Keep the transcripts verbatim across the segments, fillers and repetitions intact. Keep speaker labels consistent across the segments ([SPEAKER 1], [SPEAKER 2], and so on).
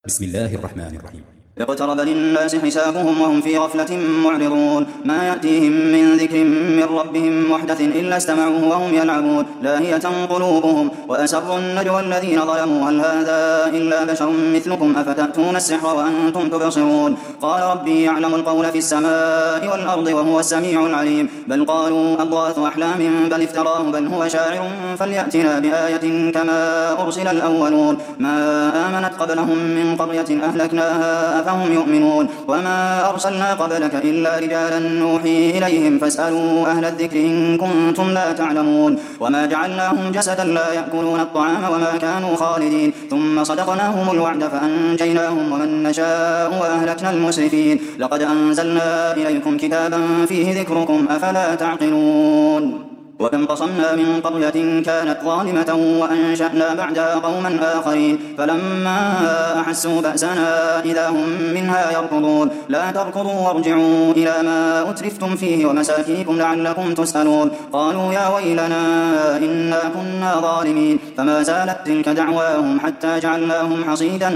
[SPEAKER 1] بسم الله الرحمن الرحيم.
[SPEAKER 2] اقترب للناس حسابهم وهم في غفلة معرضون ما يأتيهم من ذكر من ربهم محدث إلا استمعوه وهم يلعبون لاهية قلوبهم وأسروا النجوى الذين ظلموا هل هذا إلا بشر مثلكم أفتأتون السحر وأنتم تبصرون قال ربي يعلم القول في السماء والأرض وهو السميع العليم بل قالوا أضغاث أحلام بل افتراه بل هو شاعر فليأتنا بآية كما أرسل الأولون ما آمنت قبلهم من قرية أهلكناها فهم يؤمنون وما أرسلنا قبلك إلا رجالا نوحي إليهم فاسألوا أهل الذكر إن كنتم لا تعلمون وما جعلناهم جسدا لا يأكلون الطعام وما كانوا خالدين ثم صدقناهم الوعد فأنجيناهم ومن نشاء وأهلكنا المسرفين لقد أنزلنا إليكم كتابا فيه ذكركم أفلا تعقلون وكم قصمنا من قرية كانت ظالمة وأنشأنا بعدها قوما آخرين فلما أحسوا بأسنا إذا هم منها يركضون لا تركضوا وارجعوا إلى ما أترفتم فيه ومساكنكم لعلكم تسألون قالوا يا ويلنا إنا كنا ظالمين فما زالت تلك دعواهم حتى جعلناهم حصيدا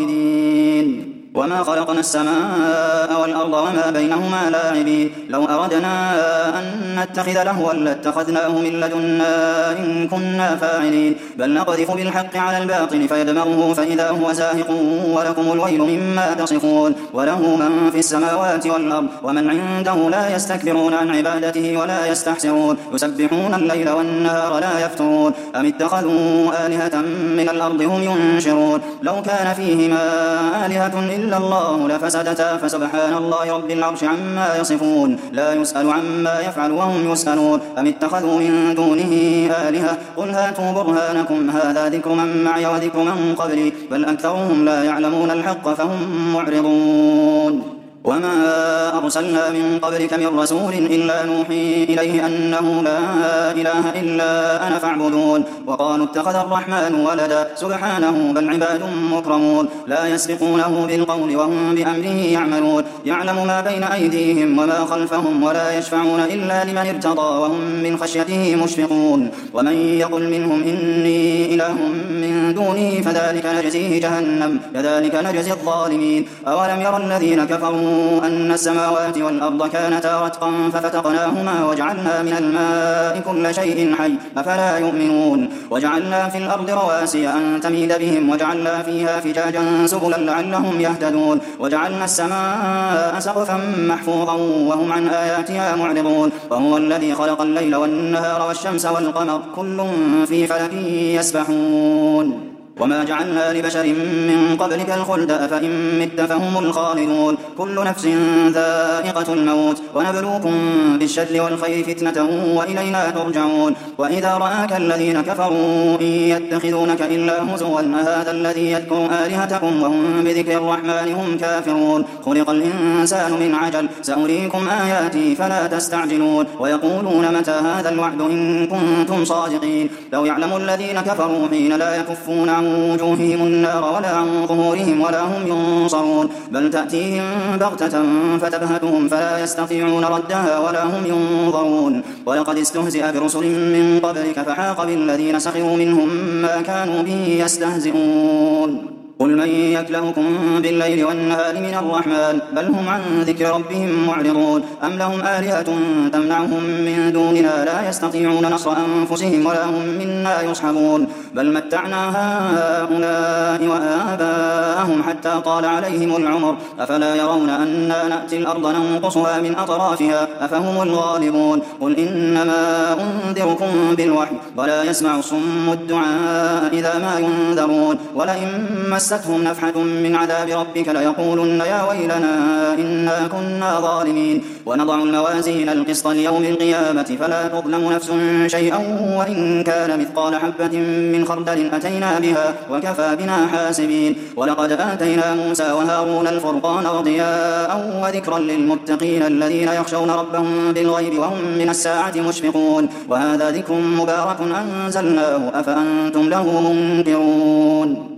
[SPEAKER 2] خامدين وما خلقنا السماء والأرض وما بينهما لاعبين لو أردنا أن نتخذ لهوا لاتخذناه من لدنا إن كنا فاعلين بل نقذف بالحق على الباطل فيدمغه فإذا هو زاهق ولكم الويل مما تصفون وله من في السماوات والأرض ومن عنده لا يستكبرون عن عبادته ولا يستحسرون يسبحون الليل والنهار لا يفترون أم اتخذوا آلهة من الأرض هم ينشرون لو كان فيهما آلهة إلا الله لفسدتا فسبحان الله رب العرش عما يصفون لا يسأل عما يفعل وهم يسألون أم اتخذوا من دونه آلهة قل هاتوا برهانكم هذا ذكر من معي وذكر من قبلي بل أكثرهم لا يعلمون الحق فهم معرضون وما أرسلنا من قبلك من رسول إلا نوحي إليه أنه لا إله إلا أنا فاعبدون وقالوا اتخذ الرحمن ولدا سبحانه بل عباد مكرمون لا يسبقونه بالقول وهم بأمره يعملون يعلم ما بين أيديهم وما خلفهم ولا يشفعون إلا لمن ارتضى وهم من خشيته مشفقون ومن يقل منهم إني إله من دونه فذلك نجزيه جهنم كذلك نجزي الظالمين أولم يرى الذين كفروا أن السماوات والأرض كانتا رتقا ففتقناهما وجعلنا من الماء كل شيء حي أفلا يؤمنون وجعلنا في الأرض رواسي أن تميد بهم وجعلنا فيها فجاجا سبلا لعلهم يهتدون وجعلنا السماء سقفا محفوظا وهم عن آياتها معرضون وهو الذي خلق الليل والنهار والشمس والقمر كل في فلك يسبحون وما جعلنا لبشر من قبلك الخلد أفإن مت فهم الخالدون كل نفس ذائقة الموت ونبلوكم بالشر والخير فتنة وإلينا ترجعون وإذا رآك الذين كفروا إن يتخذونك إلا هزوا هذا الذي يذكر آلهتكم وهم بذكر الرحمن هم كافرون خلق الإنسان من عجل سأريكم آياتي فلا تستعجلون ويقولون متى هذا الوعد إن كنتم صادقين لو يعلم الذين كفروا حين لا يكفون عن وجوههم النار ولا عن ظهورهم ولا هم ينصرون بل تأتيهم بغتة فتبهتهم فلا يستطيعون ردها ولا هم ينظرون ولقد استهزئ برسل من قبلك فحاق بالذين سخروا منهم ما كانوا به يستهزئون قل من يكلؤكم بالليل والنهار من الرحمن بل هم عن ذكر ربهم معرضون أم لهم آلهة تمنعهم من دوننا لا يستطيعون نصر أنفسهم ولا هم منا يصحبون بل متعنا هؤلاء وآباءهم حتى طال عليهم العمر أفلا يرون أنا نأتي الأرض ننقصها من أطرافها أفهم الغالبون قل إنما أنذركم بالوحي ولا يسمع الصم الدعاء إذا ما ينذرون ولئن مستهم نفحة من عذاب ربك ليقولن يا ويلنا إنا كنا ظالمين ونضع الموازين القسط ليوم القيامة فلا تظلم نفس شيئا وإن كان مثقال حبة من خردل أتينا بها وكفى بنا حاسبين ولقد آتينا موسى وهارون الفرقان وضياء وذكرا للمتقين الذين يخشون ربهم بالغيب وهم من الساعة مشفقون وهذا ذكر مبارك أنزلناه أفأنتم له منكرون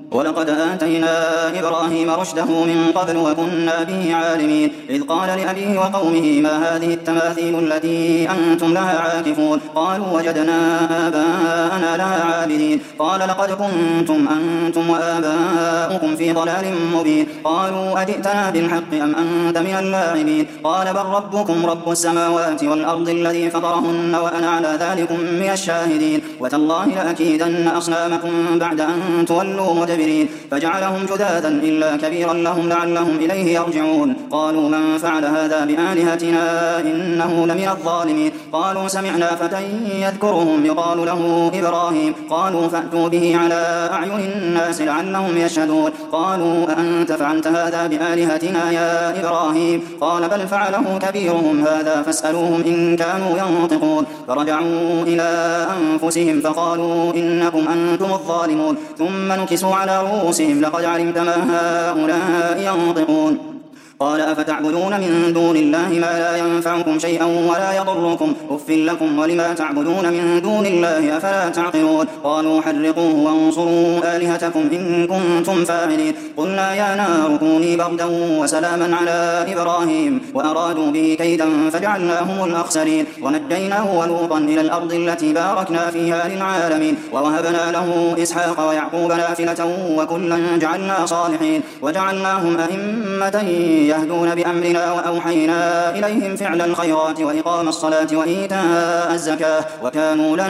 [SPEAKER 2] ولقد آتينا إبراهيم رشده من قبل وكنا به عالمين إذ قال لأبيه وقومه ما هذه التماثيل التي أنتم لها عاكفون قالوا وجدنا آباءنا لها عابدين قال لقد كنتم أنتم وآباؤكم في ضلال مبين قالوا أجئتنا بالحق أم أنت من اللاعبين قال بل ربكم رب السماوات والأرض الذي فطرهن وأنا على ذلكم من الشاهدين وتالله لأكيدن أصنامكم بعد أن تولوا مدبرين فجعلهم جذاذا إلا كبيرا لهم لعلهم إليه يرجعون قالوا من فعل هذا بآلهتنا إنه لمن الظالمين قالوا سمعنا فتى يذكرهم يقال له إبراهيم قالوا فأتوا به على أعين الناس لعلهم يشهدون قالوا أأنت فعلت هذا بآلهتنا يا إبراهيم قال بل فعله كبيرهم هذا فاسألوهم إن كانوا ينطقون فرجعوا إلى أنفسهم فقالوا إنكم أنتم الظالمون ثم نكسوا على رؤوسهم لقد علمت ما هؤلاء ينطقون قال أفتعبدون من دون الله ما لا ينفعكم شيئا ولا يضركم أف لكم ولما تعبدون من دون الله أفلا تعقلون قالوا حرقوه وانصروا آلهتكم إن كنتم فاعلين قلنا يا نار كوني بردا وسلاما على إبراهيم وأرادوا به كيدا فجعلناهم الأخسرين ونجيناه ولوطا إلى الأرض التي باركنا فيها للعالمين ووهبنا له إسحاق ويعقوب نافلة وكلا جعلنا صالحين وجعلناهم أئمة يهدون بأمرنا وأوحينا إليهم فعل الخيرات وإقام الصلاة وإيتاء الزكاة وكانوا لنا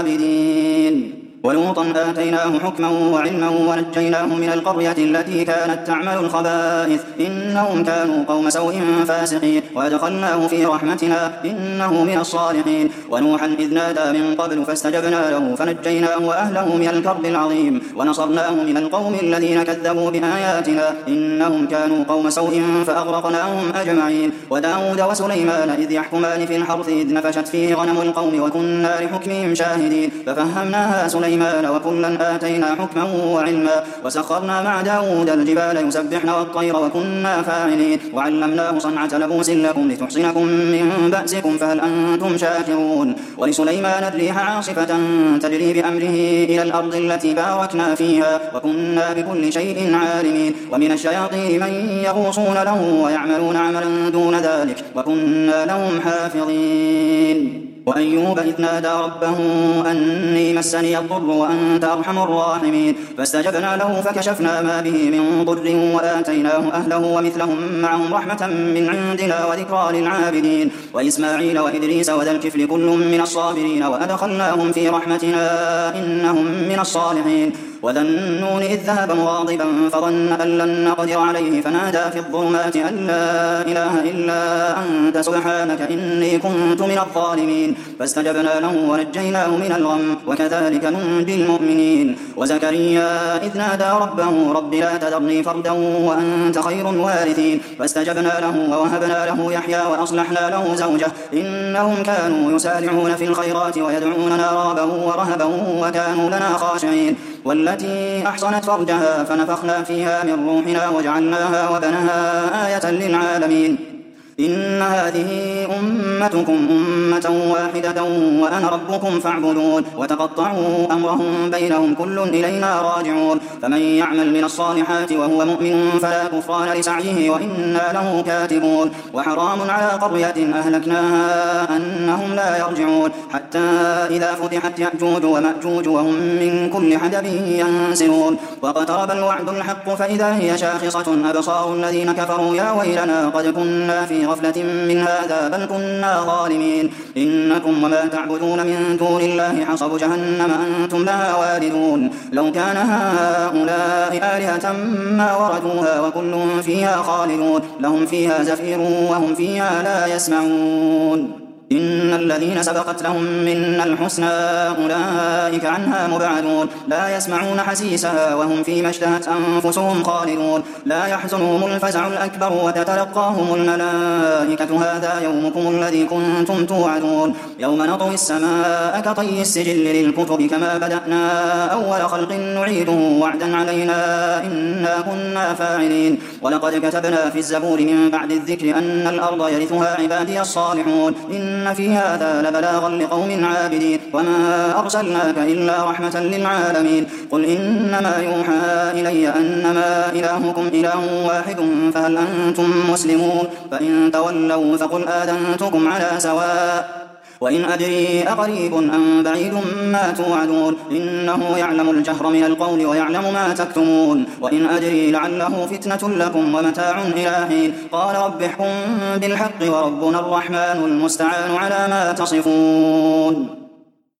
[SPEAKER 2] عابدين ولوطا آتيناه حكما وعلما ونجيناه من القرية التي كانت تعمل الخبائث إنهم كانوا قوم سوء فاسقين وأدخلناه في رحمتنا إنه من الصالحين ونوحا إذ نادى من قبل فاستجبنا له فنجيناه وأهله من الكرب العظيم ونصرناه من القوم الذين كذبوا بآياتنا إنهم كانوا قوم سوء فأغرقناهم أجمعين وداود وسليمان إذ يحكمان في الحرث إذ نفشت فيه غنم القوم وكنا لحكمهم شاهدين ففهمناها سليمان وكلا آتينا حكما وعلما وسخرنا مع داود الجبال يسبحن والطير وكنا فاعلين وعلمناه صنعة لبوس لكم لتحصنكم من بأسكم فهل أنتم شاكرون ولسليمان الريح عاصفة تجري بأمره إلى الأرض التي باركنا فيها وكنا بكل شيء عالمين ومن الشياطين من يغوصون له ويعملون عملا دون ذلك وكنا لهم حافظين وأيوب إذ نادى ربه أني مسني الضر وأنت أرحم الراحمين فاستجبنا له فكشفنا ما به من ضر وآتيناه أهله ومثلهم معهم رحمة من عندنا وذكرى للعابدين وإسماعيل وإدريس وذا الكفل كل من الصابرين وأدخلناهم في رحمتنا إنهم من الصالحين وذا النون إذ ذهب مغاضبا فظن أن لن نقدر عليه فنادى في الظلمات أن لا إله إلا أنت سبحانك إني كنت من الظالمين فاستجبنا له ونجيناه من الغم وكذلك ننجي المؤمنين وزكريا إذ نادى ربه رب لا تذرني فردا وأنت خير الوارثين فاستجبنا له ووهبنا له يحيى وأصلحنا له زوجه إنهم كانوا يسارعون في الخيرات ويدعوننا رغبا ورهبا وكانوا لنا خاشعين والتي أحصنت فرجها فنفخنا فيها من روحنا وجعلناها وبنها آية للعالمين إن هذه أمتكم أمة واحدة وأنا ربكم فاعبدون وتقطعوا أمرهم بينهم كل إلينا راجعون فمن يعمل من الصالحات وهو مؤمن فلا كفران لسعيه وإنا له كاتبون وحرام على قرية أهلكناها أنهم لا يرجعون حتى إذا فتحت يأجوج ومأجوج وهم من كل حدب ينسلون واقترب الوعد الحق فإذا هي شاخصة أبصار الذين كفروا يا ويلنا قد كنا في غفلة من هذا بل كنا ظالمين إنكم وما تعبدون من دون الله حصب جهنم أنتم لها واردون لو كان هؤلاء آلهة ما وردوها وكل فيها خالدون لهم فيها زفير وهم فيها لا يسمعون إن الذين سبقت لهم منا الحسنى أولئك عنها مبعدون لا يسمعون حسيسها وهم فيما اشتهت أنفسهم خالدون لا يحزنهم الفزع الأكبر وتتلقاهم الملائكة هذا يومكم الذي كنتم توعدون يوم نطوي السماء كطي السجل للكتب كما بدأنا أول خلق نعيده وعدا علينا إنا كنا فاعلين ولقد كتبنا في الزبور من بعد الذكر أن الأرض يرثها عبادي الصالحون إن إن في هذا لبلاغا لقوم عابدين وما أرسلناك إلا رحمة للعالمين قل إنما يوحى إلي أنما إلهكم إله واحد فهل أنتم مسلمون فإن تولوا فقل آذنتكم على سواء وإن أدري أقريب أم بعيد ما توعدون إنه يعلم الجهر من القول ويعلم ما تكتمون وإن أدري لعله فتنة لكم ومتاع إلى حين قال رب احكم بالحق وربنا الرحمن المستعان على ما تصفون.